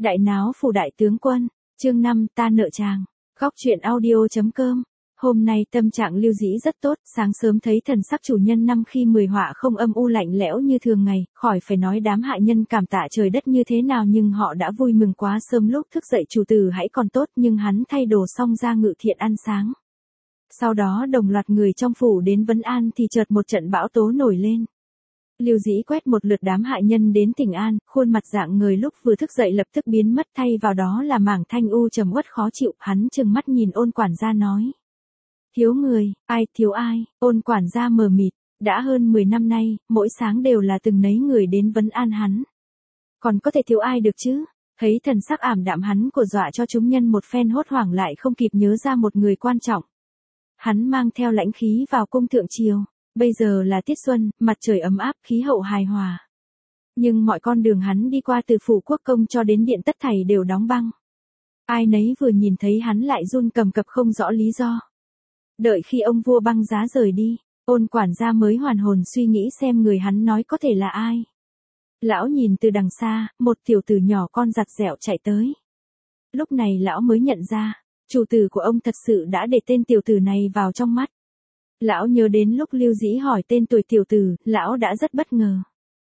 Đại náo phủ đại tướng quân, chương 5 ta nợ chàng. Góc truyện audio.com. Hôm nay tâm trạng Lưu Dĩ rất tốt, sáng sớm thấy thần sắc chủ nhân năm khi 10 họa không âm u lạnh lẽo như thường ngày, khỏi phải nói đám hạ nhân cảm tạ trời đất như thế nào nhưng họ đã vui mừng quá sớm lúc thức dậy chủ tử hãy còn tốt nhưng hắn thay đồ xong ra ngự thiện ăn sáng. Sau đó đồng loạt người trong phủ đến vấn an thì chợt một trận bão tố nổi lên. Lưu Dĩ quét một lượt đám hạ nhân đến tỉnh an, khuôn mặt dạng người lúc vừa thức dậy lập tức biến mất thay vào đó là mảng thanh u trầm uất khó chịu, hắn trừng mắt nhìn Ôn quản gia nói. Thiếu người, ai thiếu ai, Ôn quản gia mờ mịt, đã hơn 10 năm nay, mỗi sáng đều là từng nấy người đến vấn an hắn. Còn có thể thiếu ai được chứ? Thấy thần sắc ảm đạm hắn của dọa cho chúng nhân một phen hốt hoảng lại không kịp nhớ ra một người quan trọng. Hắn mang theo lãnh khí vào cung thượng triều. Bây giờ là tiết xuân, mặt trời ấm áp, khí hậu hài hòa. Nhưng mọi con đường hắn đi qua từ phủ quốc công cho đến điện tất thảy đều đóng băng. Ai nấy vừa nhìn thấy hắn lại run cầm cập không rõ lý do. Đợi khi ông vua băng giá rời đi, Ôn quản gia mới hoàn hồn suy nghĩ xem người hắn nói có thể là ai. Lão nhìn từ đằng xa, một tiểu tử nhỏ con giặt dẹo chạy tới. Lúc này lão mới nhận ra, chủ tử của ông thật sự đã để tên tiểu tử này vào trong mắt. Lão nhớ đến lúc Lưu Dĩ hỏi tên tuổi tiểu tử, lão đã rất bất ngờ.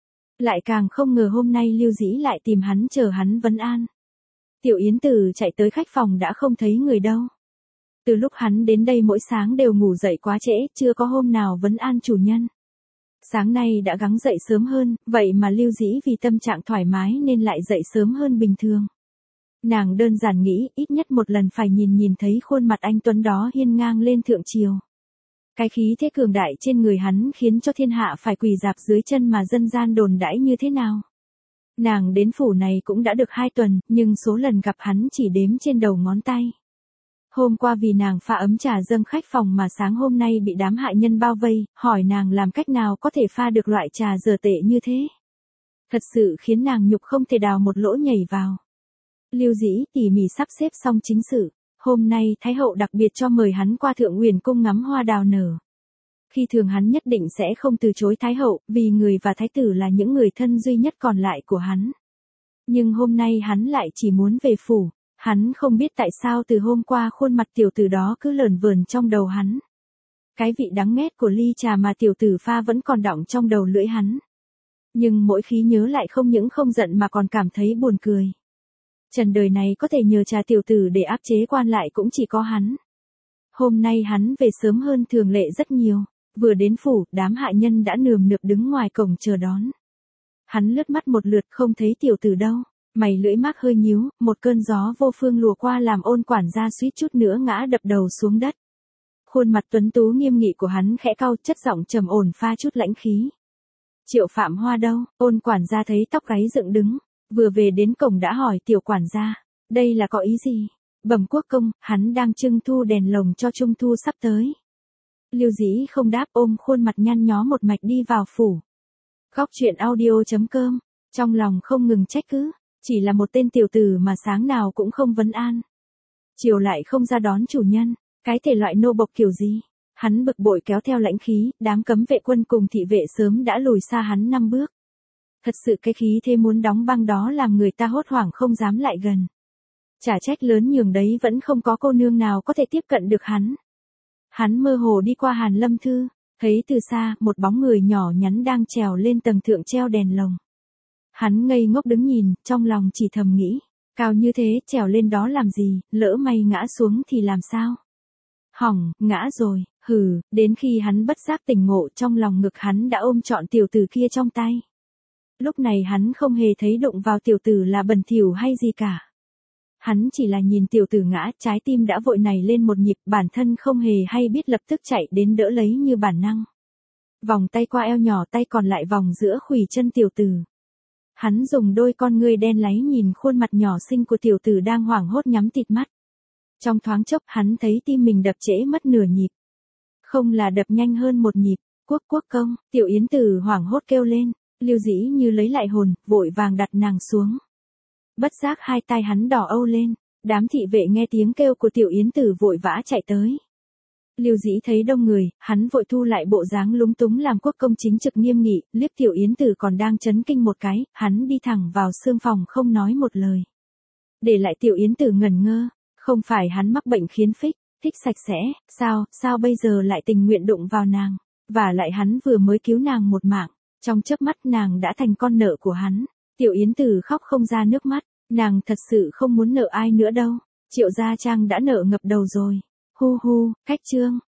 Lại càng không ngờ hôm nay Lưu Dĩ lại tìm hắn chờ hắn vấn an. Tiểu Yến Tử chạy tới khách phòng đã không thấy người đâu. Từ lúc hắn đến đây mỗi sáng đều ngủ dậy quá trễ, chưa có hôm nào vấn an chủ nhân. Sáng nay đã gắng dậy sớm hơn, vậy mà Lưu Dĩ vì tâm trạng thoải mái nên lại dậy sớm hơn bình thường. Nàng đơn giản nghĩ ít nhất một lần phải nhìn thấy khuôn mặt anh tuấn đó hiên ngang lên thượng triều. Cái khí thế cường đại trên người hắn khiến cho thiên hạ phải quỳ rạp dưới chân mà dân gian đồn đãi như thế nào. Nàng đến phủ này cũng đã được 2 tuần, nhưng số lần gặp hắn chỉ đếm trên đầu ngón tay. Hôm qua vì nàng pha ấm trà dâng khách phòng mà sáng hôm nay bị đám hạ nhân bao vây, hỏi nàng làm cách nào có thể pha được loại trà dở tệ như thế. Thật sự khiến nàng nhục không thể đào một lỗ nhảy vào. Lưu Dĩ tỉ mỉ sắp xếp xong chính sự. Hôm nay Thái hậu đặc biệt cho mời hắn qua Thượng Uyển cung ngắm hoa đào nở. Khi thường hắn nhất định sẽ không từ chối Thái hậu, vì người và Thái tử là những người thân duy nhất còn lại của hắn. Nhưng hôm nay hắn lại chỉ muốn về phủ, hắn không biết tại sao từ hôm qua khuôn mặt tiểu tử đó cứ lởn vởn trong đầu hắn. Cái vị đắng nghét của ly trà mà tiểu tử pha vẫn còn đọng trong đầu lưỡi hắn. Nhưng mỗi khi nhớ lại không những không giận mà còn cảm thấy buồn cười. Trần đời này có thể nhờ trà tiểu tử để áp chế quan lại cũng chỉ có hắn. Hôm nay hắn về sớm hơn thường lệ rất nhiều, vừa đến phủ, đám hạ nhân đã nườm nượp đứng ngoài cổng chờ đón. Hắn lướt mắt một lượt không thấy tiểu tử đâu, mày lưỡi mác hơi nhíu, một cơn gió vô phương lùa qua làm Ôn quản gia suýt chút nữa ngã đập đầu xuống đất. Khuôn mặt tuấn tú nghiêm nghị của hắn khẽ cau, chất giọng trầm ổn pha chút lãnh khí. Triệu Phạm Hoa đâu? Ôn quản gia thấy tóc gáy dựng đứng. Vừa về đến cổng đã hỏi tiểu quản gia, đây là có ý gì? Bẩm quốc công, hắn đang trưng thu đèn lồng cho trung thu sắp tới. Lưu Dĩ không đáp ôm khuôn mặt nhăn nhó một mạch đi vào phủ. Góc truyện audio.com, trong lòng không ngừng trách cứ, chỉ là một tên tiểu tử mà sáng nào cũng không vấn an. Chiều lại không ra đón chủ nhân, cái thể loại nô bộc kiểu gì? Hắn bực bội kéo theo lãnh khí, đám cấm vệ quân cùng thị vệ sớm đã lùi xa hắn 5 bước. Thật sự cái khí thế muốn đóng băng đó làm người ta hốt hoảng không dám lại gần. Chả trách lớn nhường đấy vẫn không có cô nương nào có thể tiếp cận được hắn. Hắn mơ hồ đi qua Hàn Lâm Thư, thấy từ xa một bóng người nhỏ nhắn đang trèo lên tầng thượng treo đèn lồng. Hắn ngây ngốc đứng nhìn, trong lòng chỉ thầm nghĩ, cao như thế trèo lên đó làm gì, lỡ may ngã xuống thì làm sao? Hỏng, ngã rồi, hừ, đến khi hắn bất giác tỉnh ngộ trong lòng ngực hắn đã ôm trọn tiểu tử kia trong tay. Lúc này hắn không hề thấy đụng vào tiểu tử là bẩn thỉu hay gì cả. Hắn chỉ là nhìn tiểu tử ngã, trái tim đã vội nảy lên một nhịp, bản thân không hề hay biết lập tức chạy đến đỡ lấy như bản năng. Vòng tay qua eo nhỏ, tay còn lại vòng giữa khuỷu chân tiểu tử. Hắn dùng đôi con ngươi đen láy nhìn khuôn mặt nhỏ xinh của tiểu tử đang hoảng hốt nhắm tịt mắt. Trong thoáng chốc hắn thấy tim mình đập trễ mất nửa nhịp. Không là đập nhanh hơn một nhịp, quốc công, tiểu Yến Tử hoảng hốt kêu lên. Lưu Dĩ như lấy lại hồn, vội vàng đặt nàng xuống. Bất giác hai tay hắn đỏ âu lên, đám thị vệ nghe tiếng kêu của tiểu Yến Tử vội vã chạy tới. Lưu Dĩ thấy đông người, hắn vội thu lại bộ dáng lúng túng làm quốc công chính trực nghiêm nghị, liếc tiểu Yến Tử còn đang chấn kinh một cái, hắn đi thẳng vào xương phòng không nói một lời. Để lại Tiểu Yến Tử ngẩn ngơ, không phải hắn mắc bệnh khiến phích, thích sạch sẽ, sao bây giờ lại tình nguyện đụng vào nàng, và lại hắn vừa mới cứu nàng một mạng, trong chớp mắt nàng đã thành con nợ của hắn. Tiểu Yến Tử khóc không ra nước mắt, nàng thật sự không muốn nợ ai nữa đâu, Triệu Gia Trang đã nợ ngập đầu rồi. Hu hu, khách trương.